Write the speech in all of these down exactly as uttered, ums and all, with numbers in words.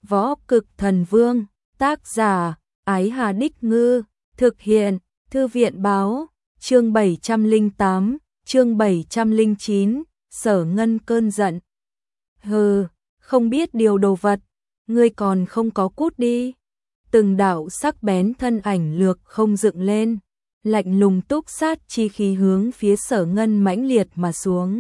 Võ Cực Thần Vương, tác giả, Ái Hà Đích Ngư, thực hiện, Thư viện báo, chương bảy trăm lẻ tám, chương bảy trăm lẻ chín, Sở Ngân cơn giận. Hừ, không biết điều đồ vật, ngươi còn không có cút đi. Từng đạo sắc bén thân ảnh lược không dựng lên, lạnh lùng túc sát chi khí hướng phía Sở Ngân mãnh liệt mà xuống.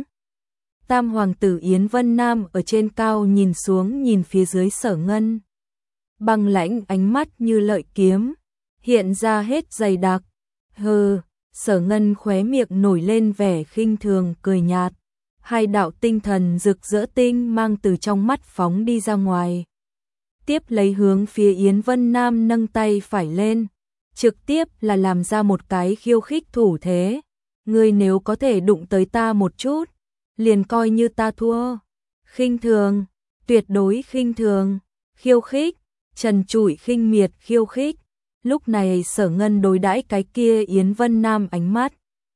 Tam hoàng tử Yến Vân Nam ở trên cao nhìn xuống nhìn phía dưới Sở Ngân. Băng lãnh ánh mắt như lợi kiếm, hiện ra hết dày đặc. Hừ, Sở Ngân khóe miệng nổi lên vẻ khinh thường cười nhạt. Hai đạo tinh thần rực rỡ tinh mang từ trong mắt phóng đi ra ngoài. Tiếp lấy hướng phía Yến Vân Nam nâng tay phải lên, trực tiếp là làm ra một cái khiêu khích thủ thế. Ngươi nếu có thể đụng tới ta một chút, liền coi như ta thua. Khinh thường, tuyệt đối khinh thường, khiêu khích, trần trụi khinh miệt khiêu khích. Lúc này Sở Ngân đối đãi cái kia Yến Vân Nam ánh mắt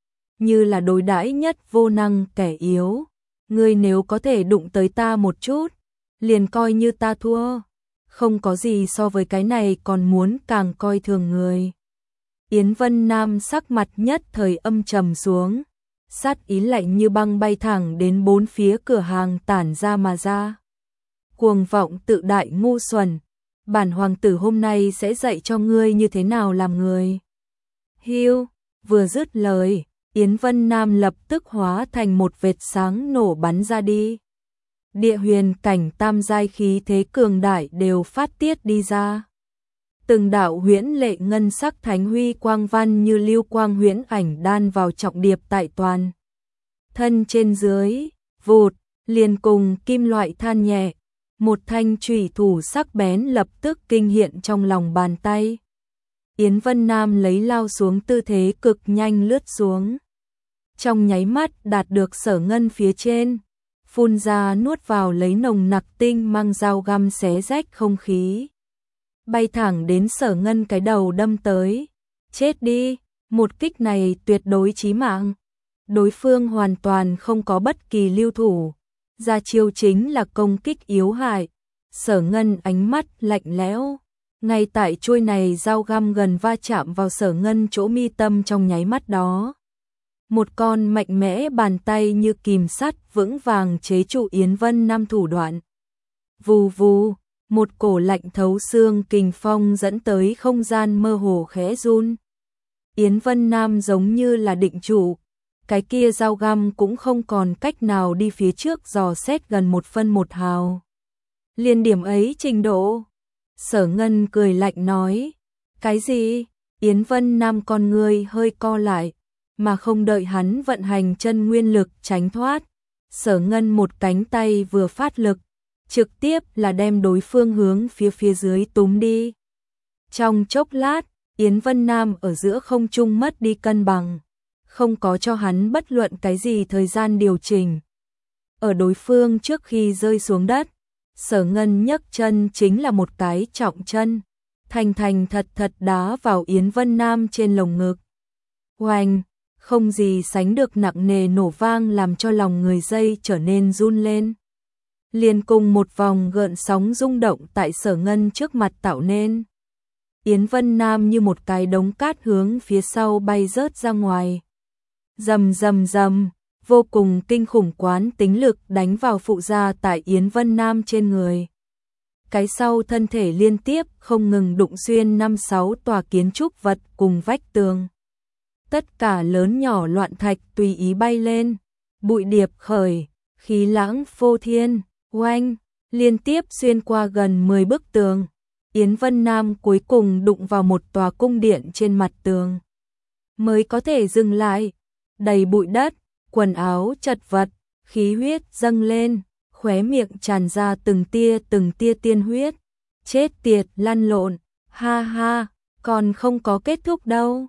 như là đối đãi nhất vô năng kẻ yếu. Ngươi nếu có thể đụng tới ta một chút, liền coi như ta thua. Không có gì so với cái này còn muốn càng coi thường người. Yến Vân Nam sắc mặt nhất thời âm trầm xuống, sát ý lạnh như băng bay thẳng đến bốn phía cửa hàng tản ra mà ra. Cuồng vọng tự đại ngu xuẩn, bản hoàng tử hôm nay sẽ dạy cho ngươi như thế nào làm người. Hiu, vừa dứt lời, Yến Vân Nam lập tức hóa thành một vệt sáng nổ bắn ra đi. Địa huyền cảnh tam giai khí thế cường đại đều phát tiết đi ra. Từng đạo huyễn lệ ngân sắc thánh huy quang văn như lưu quang huyễn ảnh đan vào trọng điệp tại toàn thân trên dưới, vụt, liền cùng kim loại than nhẹ, một thanh chủy thủ sắc bén lập tức kinh hiện trong lòng bàn tay. Yến Vân Nam lấy lao xuống tư thế cực nhanh lướt xuống. Trong nháy mắt đạt được Sở Ngân phía trên, phun ra nuốt vào lấy nồng nặc tinh mang dao găm xé rách không khí. Bay thẳng đến Sở Ngân cái đầu đâm tới. Chết đi, một kích này tuyệt đối chí mạng. Đối phương hoàn toàn không có bất kỳ lưu thủ, ra chiêu chính là công kích yếu hại. Sở Ngân ánh mắt lạnh lẽo, ngay tại chuôi này dao găm gần va chạm vào Sở Ngân chỗ mi tâm trong nháy mắt đó. Một con mạnh mẽ bàn tay như kìm sắt vững vàng chế trụ Yến Vân Nam thủ đoạn. Vù vù, một cổ lạnh thấu xương kình phong dẫn tới không gian mơ hồ khẽ run. Yến Vân Nam giống như là định trụ, cái kia dao găm cũng không còn cách nào đi phía trước dò xét gần một phân một hào. Liên điểm ấy trình độ. Sở Ngân cười lạnh nói. Cái gì? Yến Vân Nam con người hơi co lại, mà không đợi hắn vận hành chân nguyên lực tránh thoát. Sở Ngân một cánh tay vừa phát lực, trực tiếp là đem đối phương hướng phía phía dưới túm đi. Trong chốc lát, Yến Vân Nam ở giữa không trung mất đi cân bằng, không có cho hắn bất luận cái gì thời gian điều chỉnh. Ở đối phương trước khi rơi xuống đất, Sở Ngân nhấc chân chính là một cái trọng chân, thành thành thật thật đá vào Yến Vân Nam trên lồng ngực. Oanh, không gì sánh được nặng nề nổ vang làm cho lòng người dây trở nên run lên. Liền cùng một vòng gợn sóng rung động tại Sở Ngân trước mặt tạo nên. Yến Vân Nam như một cái đống cát hướng phía sau bay rớt ra ngoài. Rầm rầm rầm, vô cùng kinh khủng quán tính lực đánh vào phụ gia tại Yến Vân Nam trên người. Cái sau thân thể liên tiếp không ngừng đụng xuyên năm sáu tòa kiến trúc vật cùng vách tường. Tất cả lớn nhỏ loạn thạch tùy ý bay lên, bụi điệp khởi, khí lãng phô thiên, oanh, liên tiếp xuyên qua gần mười bức tường. Yến Vân Nam cuối cùng đụng vào một tòa cung điện trên mặt tường, mới có thể dừng lại. Đầy bụi đất, quần áo chật vật, khí huyết dâng lên, khóe miệng tràn ra từng tia từng tia tiên huyết. Chết tiệt, lăn lộn, ha ha, còn không có kết thúc đâu.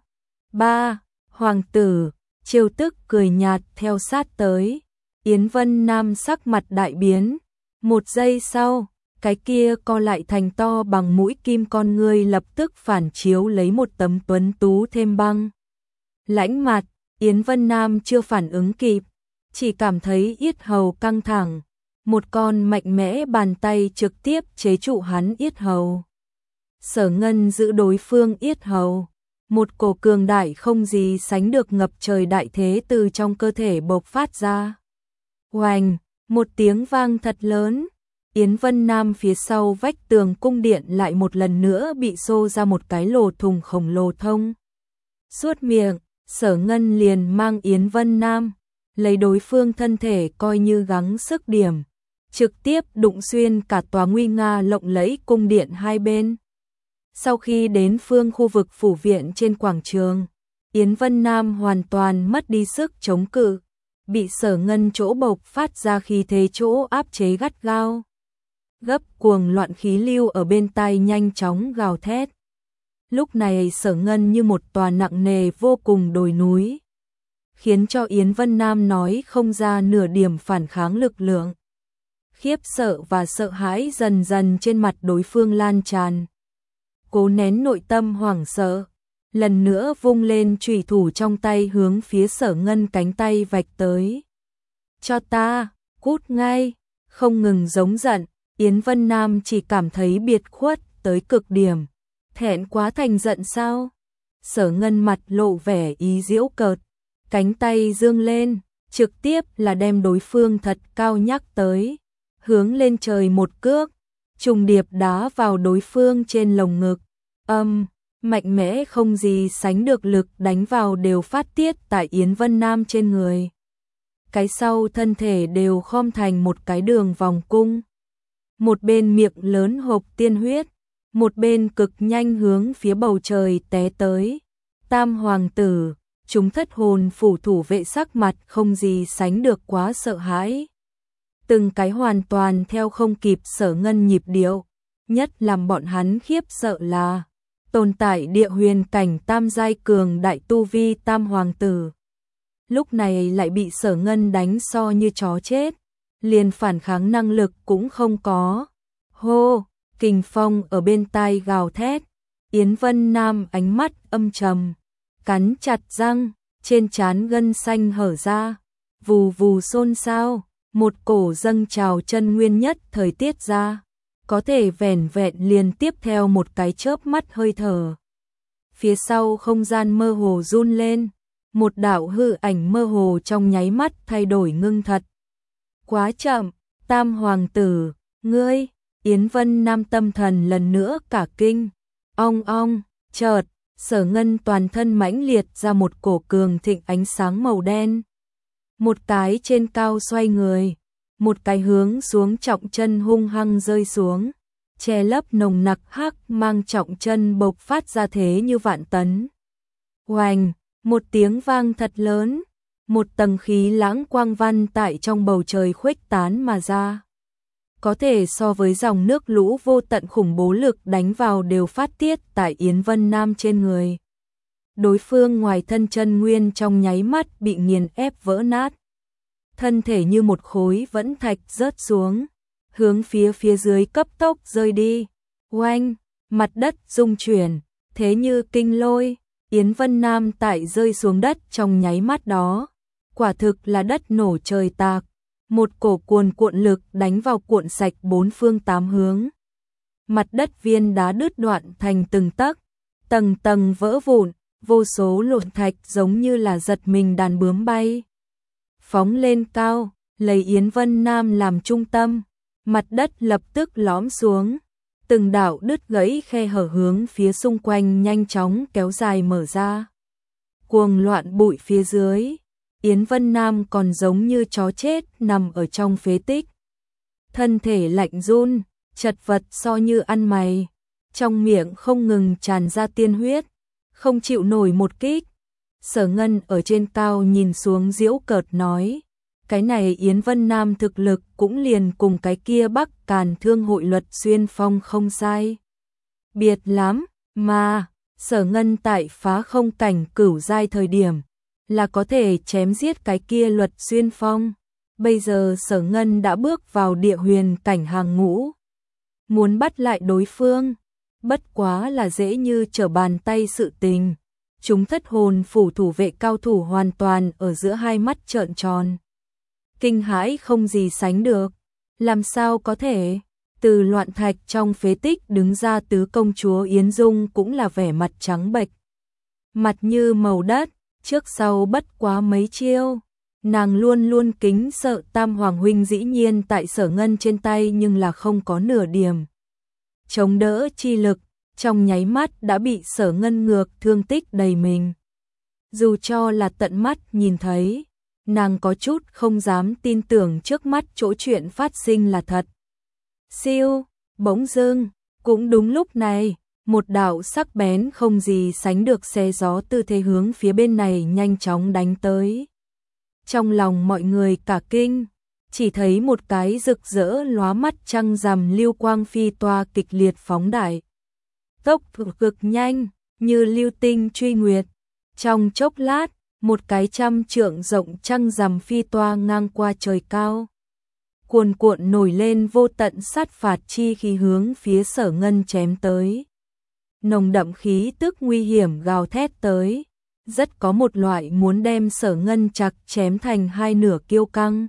Ba, hoàng tử, Triều Tức cười nhạt theo sát tới. Yến Vân Nam sắc mặt đại biến. Một giây sau, cái kia co lại thành to bằng mũi kim con ngươi lập tức phản chiếu lấy một tấm tuấn tú thêm băng lãnh mặt. Yến Vân Nam chưa phản ứng kịp, chỉ cảm thấy yết hầu căng thẳng, một con mạnh mẽ bàn tay trực tiếp chế trụ hắn yết hầu. Sở Ngân giữ đối phương yết hầu, một cổ cường đại không gì sánh được ngập trời đại thế từ trong cơ thể bộc phát ra. Oành, một tiếng vang thật lớn, Yến Vân Nam phía sau vách tường cung điện lại một lần nữa bị xô ra một cái lỗ thùng khổng lồ thông suốt miệng. Sở Ngân liền mang Yến Vân Nam, lấy đối phương thân thể coi như gắng sức điểm, trực tiếp đụng xuyên cả tòa nguy nga lộng lẫy cung điện hai bên. Sau khi đến phương khu vực phủ viện trên quảng trường, Yến Vân Nam hoàn toàn mất đi sức chống cự, bị Sở Ngân chỗ bộc phát ra khí thế chỗ áp chế gắt gao. Gấp cuồng loạn khí lưu ở bên tai nhanh chóng gào thét. Lúc này Sở Ngân như một tòa nặng nề vô cùng đồi núi, khiến cho Yến Vân Nam nói không ra nửa điểm phản kháng lực lượng. Khiếp sợ và sợ hãi dần dần trên mặt đối phương lan tràn. Cố nén nội tâm hoảng sợ, lần nữa vung lên chủy thủ trong tay hướng phía Sở Ngân cánh tay vạch tới. Cho ta, cút ngay, không ngừng giống giận, Yến Vân Nam chỉ cảm thấy biệt khuất tới cực điểm. Thẹn quá thành giận sao? Sở Ngân mặt lộ vẻ ý giễu cợt, cánh tay dương lên, trực tiếp là đem đối phương thật cao nhắc tới, hướng lên trời một cước, trùng điệp đá vào đối phương trên lồng ngực. Âm, mạnh mẽ không gì sánh được lực đánh vào đều phát tiết tại Yến Vân Nam trên người. Cái sau thân thể đều khom thành một cái đường vòng cung. Một bên miệng lớn hộc tiên huyết, một bên cực nhanh hướng phía bầu trời té tới. Tam hoàng tử, chúng thất hồn phủ thủ vệ sắc mặt không gì sánh được quá sợ hãi. Từng cái hoàn toàn theo không kịp Sở Ngân nhịp điệu, nhất làm bọn hắn khiếp sợ là tồn tại địa huyền cảnh tam giai cường đại tu vi tam hoàng tử. Lúc này lại bị Sở Ngân đánh so như chó chết, liền phản kháng năng lực cũng không có. Hô, kình phong ở bên tai gào thét, Yến Vân Nam ánh mắt âm trầm, cắn chặt răng, trên trán gân xanh hở ra, vù vù xôn xao, một cổ dâng trào chân nguyên nhất thời tiết ra, có thể vẻn vẹn liền tiếp theo một cái chớp mắt hơi thở. Phía sau không gian mơ hồ run lên, một đạo hư ảnh mơ hồ trong nháy mắt thay đổi ngưng thật. Quá chậm, tam hoàng tử, ngươi, Yến Vân Nam tâm thần lần nữa cả kinh. Ong ong, chợt, Sở Ngân toàn thân mãnh liệt ra một cổ cường thịnh ánh sáng màu đen. Một cái trên cao xoay người, một cái hướng xuống trọng chân hung hăng rơi xuống, che lấp nồng nặc hắc mang trọng chân bộc phát ra thế như vạn tấn. Oành, một tiếng vang thật lớn, một tầng khí lãng quang văn tại trong bầu trời khuếch tán mà ra. Có thể so với dòng nước lũ vô tận khủng bố lực đánh vào đều phát tiết tại Yến Vân Nam trên người. Đối phương ngoài thân chân nguyên trong nháy mắt bị nghiền ép vỡ nát. Thân thể như một khối vẫn thạch rớt xuống, hướng phía phía dưới cấp tốc rơi đi. Oanh, mặt đất rung chuyển, thế như kinh lôi, Yến Vân Nam tại rơi xuống đất trong nháy mắt đó. Quả thực là đất nổ trời tạc, một cổ cuồn cuộn lực đánh vào cuộn sạch bốn phương tám hướng. Mặt đất viên đá đứt đoạn thành từng tấc, tầng tầng vỡ vụn, vô số lộn thạch giống như là giật mình đàn bướm bay. Phóng lên cao, lấy Yến Vân Nam làm trung tâm, mặt đất lập tức lõm xuống, từng đạo đứt gãy khe hở hướng phía xung quanh nhanh chóng kéo dài mở ra. Cuồng loạn bụi phía dưới, Yến Vân Nam còn giống như chó chết nằm ở trong phế tích. Thân thể lạnh run, chật vật so như ăn mày, trong miệng không ngừng tràn ra tiên huyết, không chịu nổi một kích. Sở Ngân ở trên cao nhìn xuống giễu cợt nói, cái này Yến Vân Nam thực lực cũng liền cùng cái kia Bắc Càn Thương hội Luật Xuyên Phong không sai biệt lắm, mà Sở Ngân tại phá không cảnh cửu giai thời điểm là có thể chém giết cái kia Luật Xuyên Phong. Bây giờ Sở Ngân đã bước vào địa huyền cảnh hàng ngũ, muốn bắt lại đối phương, bất quá là dễ như trở bàn tay sự tình. Chúng thất hồn phủ thủ vệ cao thủ hoàn toàn ở giữa hai mắt trợn tròn, kinh hãi không gì sánh được, Làm sao có thể? Từ loạn thạch trong phế tích đứng ra tứ công chúa Yến Dung cũng là vẻ mặt trắng bệch. Mặt như màu đất, trước sau bất quá mấy chiêu. Nàng luôn luôn kính sợ Tam Hoàng huynh, dĩ nhiên tại Sở Ngân trên tay nhưng là không có nửa điểm chống đỡ chi lực, trong nháy mắt đã bị Sở Ngân ngược thương tích đầy mình. Dù cho là tận mắt nhìn thấy, nàng có chút không dám tin tưởng trước mắt chỗ chuyện phát sinh là thật. Siêu, bỗng dưng, cũng đúng lúc này, một đạo sắc bén không gì sánh được xé gió tư thế hướng phía bên này nhanh chóng đánh tới. Trong lòng mọi người cả kinh, chỉ thấy một cái rực rỡ lóa mắt trăng rằm lưu quang phi toa kịch liệt phóng đại. Tốc cực nhanh, như lưu tinh truy nguyệt. Trong chốc lát, một cái trăm trượng rộng trăng rằm phi toa ngang qua trời cao. Cuồn cuộn nổi lên vô tận sát phạt chi khí hướng phía Sở Ngân chém tới. Nồng đậm khí tức nguy hiểm gào thét tới, rất có một loại muốn đem Sở Ngân chặt chém thành hai nửa kiêu căng.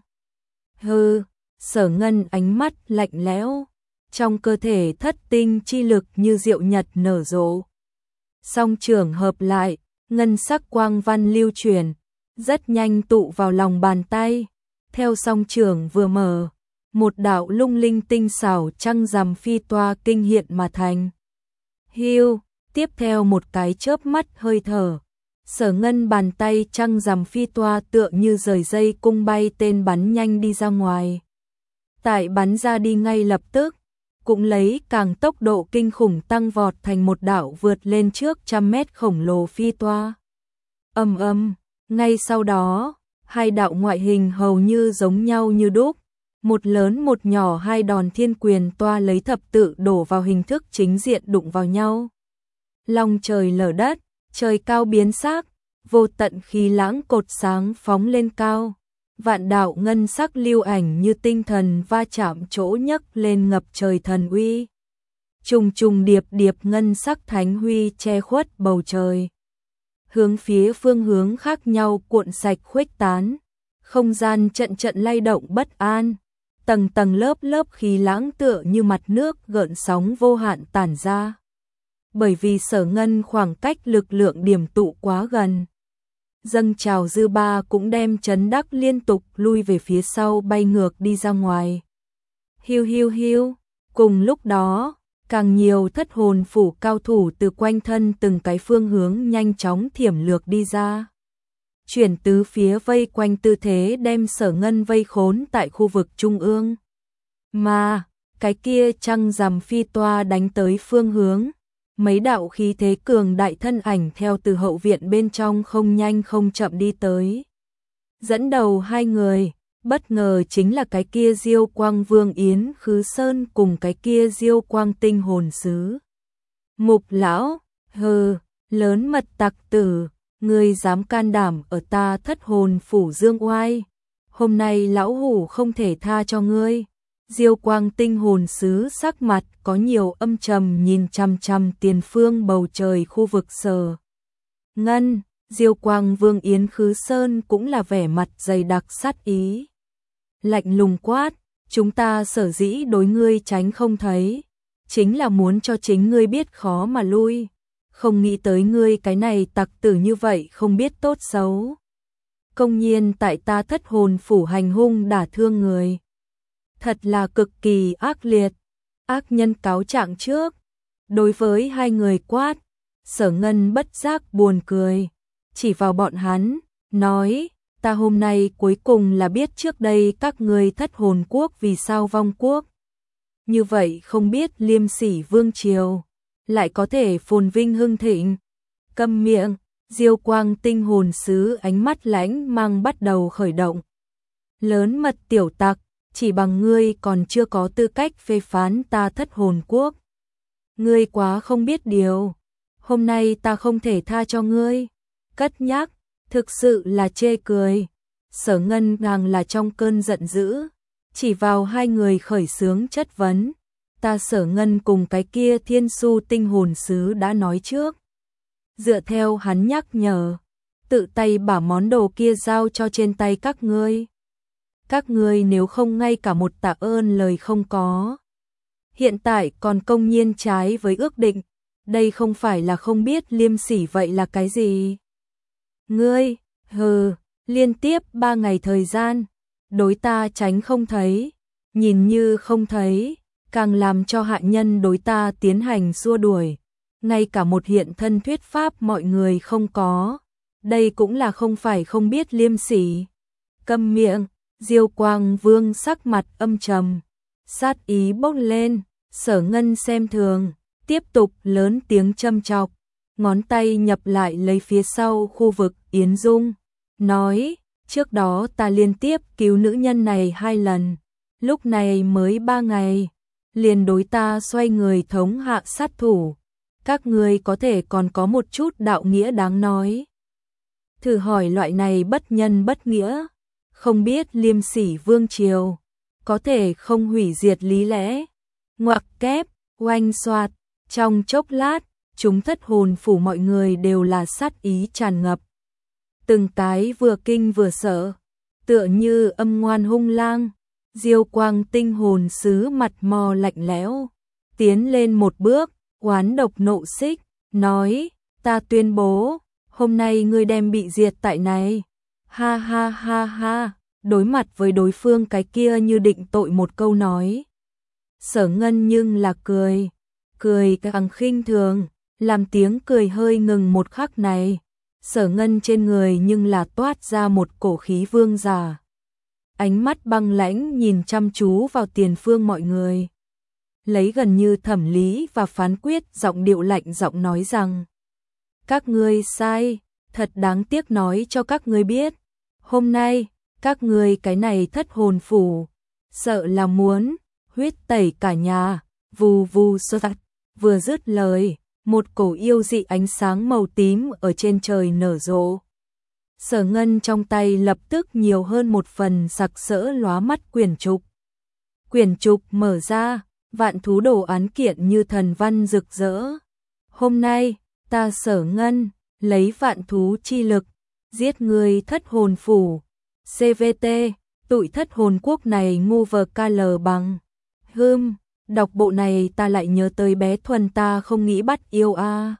Hừ, Sở Ngân ánh mắt lạnh lẽo, trong cơ thể thất tinh chi lực như diệu nhật nở rộ. Song trưởng hợp lại, ngân sắc quang văn lưu truyền, rất nhanh tụ vào lòng bàn tay. Theo song trưởng vừa mở, một đạo lung linh tinh xảo trăng rằm phi toa kinh hiện mà thành. Hiu, tiếp theo một cái chớp mắt hơi thở, Sở Ngân bàn tay trăng rằm phi toa tựa như rời dây cung bay tên bắn nhanh đi ra ngoài. Tại bắn ra đi ngay lập tức, cũng lấy càng tốc độ kinh khủng tăng vọt thành một đạo vượt lên trước trăm mét khổng lồ phi toa. Ầm ầm, ngay sau đó, hai đạo ngoại hình hầu như giống nhau như đúc, một lớn một nhỏ hai đòn thiên quyền toa lấy thập tự đổ vào hình thức chính diện đụng vào nhau. Long trời lở đất, trời cao biến sắc, vô tận khí lãng cột sáng phóng lên cao. Vạn đạo ngân sắc lưu ảnh như tinh thần va chạm chỗ nhấc lên ngập trời thần uy. Trùng trùng điệp điệp ngân sắc thánh huy che khuất bầu trời. Hướng phía phương hướng khác nhau cuộn sạch khuếch tán. Không gian trận trận lay động bất an. Tầng tầng lớp lớp khí lãng tựa như mặt nước gợn sóng vô hạn tản ra. Bởi vì Sở Ngân khoảng cách lực lượng điểm tụ quá gần. Dâng trào dư ba cũng đem Trấn Đắc liên tục lui về phía sau bay ngược đi ra ngoài. Hiu hiu hiu, cùng lúc đó, càng nhiều thất hồn phủ cao thủ từ quanh thân từng cái phương hướng nhanh chóng thiểm lược đi ra. Chuyển tứ phía vây quanh tư thế đem Sở Ngân vây khốn tại khu vực trung ương. Mà, cái kia trăng rằm phi toa đánh tới phương hướng. Mấy đạo khí thế cường đại thân ảnh theo từ hậu viện bên trong không nhanh không chậm đi tới. Dẫn đầu hai người, bất ngờ chính là cái kia Diêu Quang Vương Yến Khứ Sơn cùng cái kia Diêu Quang Tinh Hồn Sứ. Mục lão, hừ, lớn mật tặc tử, ngươi dám can đảm ở ta thất hồn phủ dương oai. Hôm nay lão hủ không thể tha cho ngươi. Diêu Quang Tinh Hồn Sứ sắc mặt có nhiều âm trầm nhìn chằm chằm tiền phương bầu trời khu vực Sở Ngân. Diêu Quang Vương Yến Khứ Sơn cũng là vẻ mặt dày đặc sát ý. Lạnh lùng quát, chúng ta sở dĩ đối ngươi tránh không thấy, chính là muốn cho chính ngươi biết khó mà lui. Không nghĩ tới ngươi cái này tặc tử như vậy không biết tốt xấu. Công nhiên tại ta thất hồn phủ hành hung đả thương người. Thật là cực kỳ ác liệt. Ác nhân cáo trạng trước. Đối với hai người quát, Sở Ngân bất giác buồn cười. Chỉ vào bọn hắn, nói, ta hôm nay cuối cùng là biết trước đây các ngươi thất hồn quốc vì sao vong quốc. Như vậy không biết Liêm Sỉ Vương Triều lại có thể phồn vinh hưng thịnh. Câm miệng, Diêu Quang Tinh Hồn Sứ ánh mắt lãnh mang bắt đầu khởi động. Lớn mật tiểu tặc, chỉ bằng ngươi còn chưa có tư cách phê phán ta thất hồn quốc. Ngươi quá không biết điều, hôm nay ta không thể tha cho ngươi. Cất nhắc, thực sự là chê cười. Sở Ngân càng là trong cơn giận dữ, chỉ vào hai người khởi xướng chất vấn. Ta Sở Ngân cùng cái kia Thiên Su Tinh Hồn Sứ đã nói trước. Dựa theo hắn nhắc nhở, tự tay把món đồ kia giao cho trên tay các ngươi. Các ngươi nếu không ngay cả một tạ ơn lời không có. Hiện tại còn công nhiên trái với ước định, đây không phải là không biết liêm sỉ vậy là cái gì? Ngươi, hừ, liên tiếp ba ngày thời gian, đối ta tránh không thấy, nhìn như không thấy, càng làm cho hạ nhân đối ta tiến hành xua đuổi. Ngay cả một hiện thân thuyết pháp mọi người không có, đây cũng là không phải không biết liêm sỉ. Câm miệng, Diêu Quang Vương sắc mặt âm trầm, sát ý bốc lên, Sở Ngân xem thường, tiếp tục lớn tiếng châm chọc, ngón tay nhập lại lấy phía sau khu vực Yến Dung, nói, trước đó ta liên tiếp cứu nữ nhân này hai lần, lúc này mới ba ngày, liền đối ta xoay người thống hạ sát thủ, các ngươi có thể còn có một chút đạo nghĩa đáng nói. Thử hỏi loại này bất nhân bất nghĩa, không biết liêm sỉ vương triều, có thể không hủy diệt lý lẽ. Ngoặc kép, oanh xoạt, trong chốc lát, chúng thất hồn phủ mọi người đều là sát ý tràn ngập. Từng cái vừa kinh vừa sợ, tựa như âm ngoan hung lang. Diêu Quang tinh hồn sứ mặt mò lạnh lẽo, tiến lên một bước, oán độc nộ xích, nói, ta tuyên bố, hôm nay ngươi đem bị diệt tại này. Ha ha ha ha, đối mặt với đối phương cái kia như định tội một câu nói. Sở Ngân nhưng là cười, cười càng khinh thường, làm tiếng cười hơi ngừng một khắc này. Sở Ngân trên người nhưng là toát ra một cổ khí vương giả. Ánh mắt băng lãnh nhìn chăm chú vào tiền phương mọi người. Lấy gần như thẩm lý và phán quyết giọng điệu lạnh giọng nói rằng, các ngươi sai, thật đáng tiếc nói cho các ngươi biết. Hôm nay, các ngươi cái này thất hồn phủ, sợ là muốn huyết tẩy cả nhà, vù vù sơ tạch. Vừa dứt lời, một cổ yêu dị ánh sáng màu tím ở trên trời nở rộ. Sở Ngân trong tay lập tức nhiều hơn một phần sặc sỡ lóa mắt quyển trục. Quyển trục mở ra, vạn thú đồ án kiện như thần văn rực rỡ. Hôm nay, ta Sở Ngân, lấy vạn thú chi lực, giết người thất hồn phủ. xê vê tê, tụi thất hồn quốc này ngu vờ ca lờ bằng. Hưm, đọc bộ này ta lại nhớ tới bé Thuần ta không nghĩ bắt yêu a. À.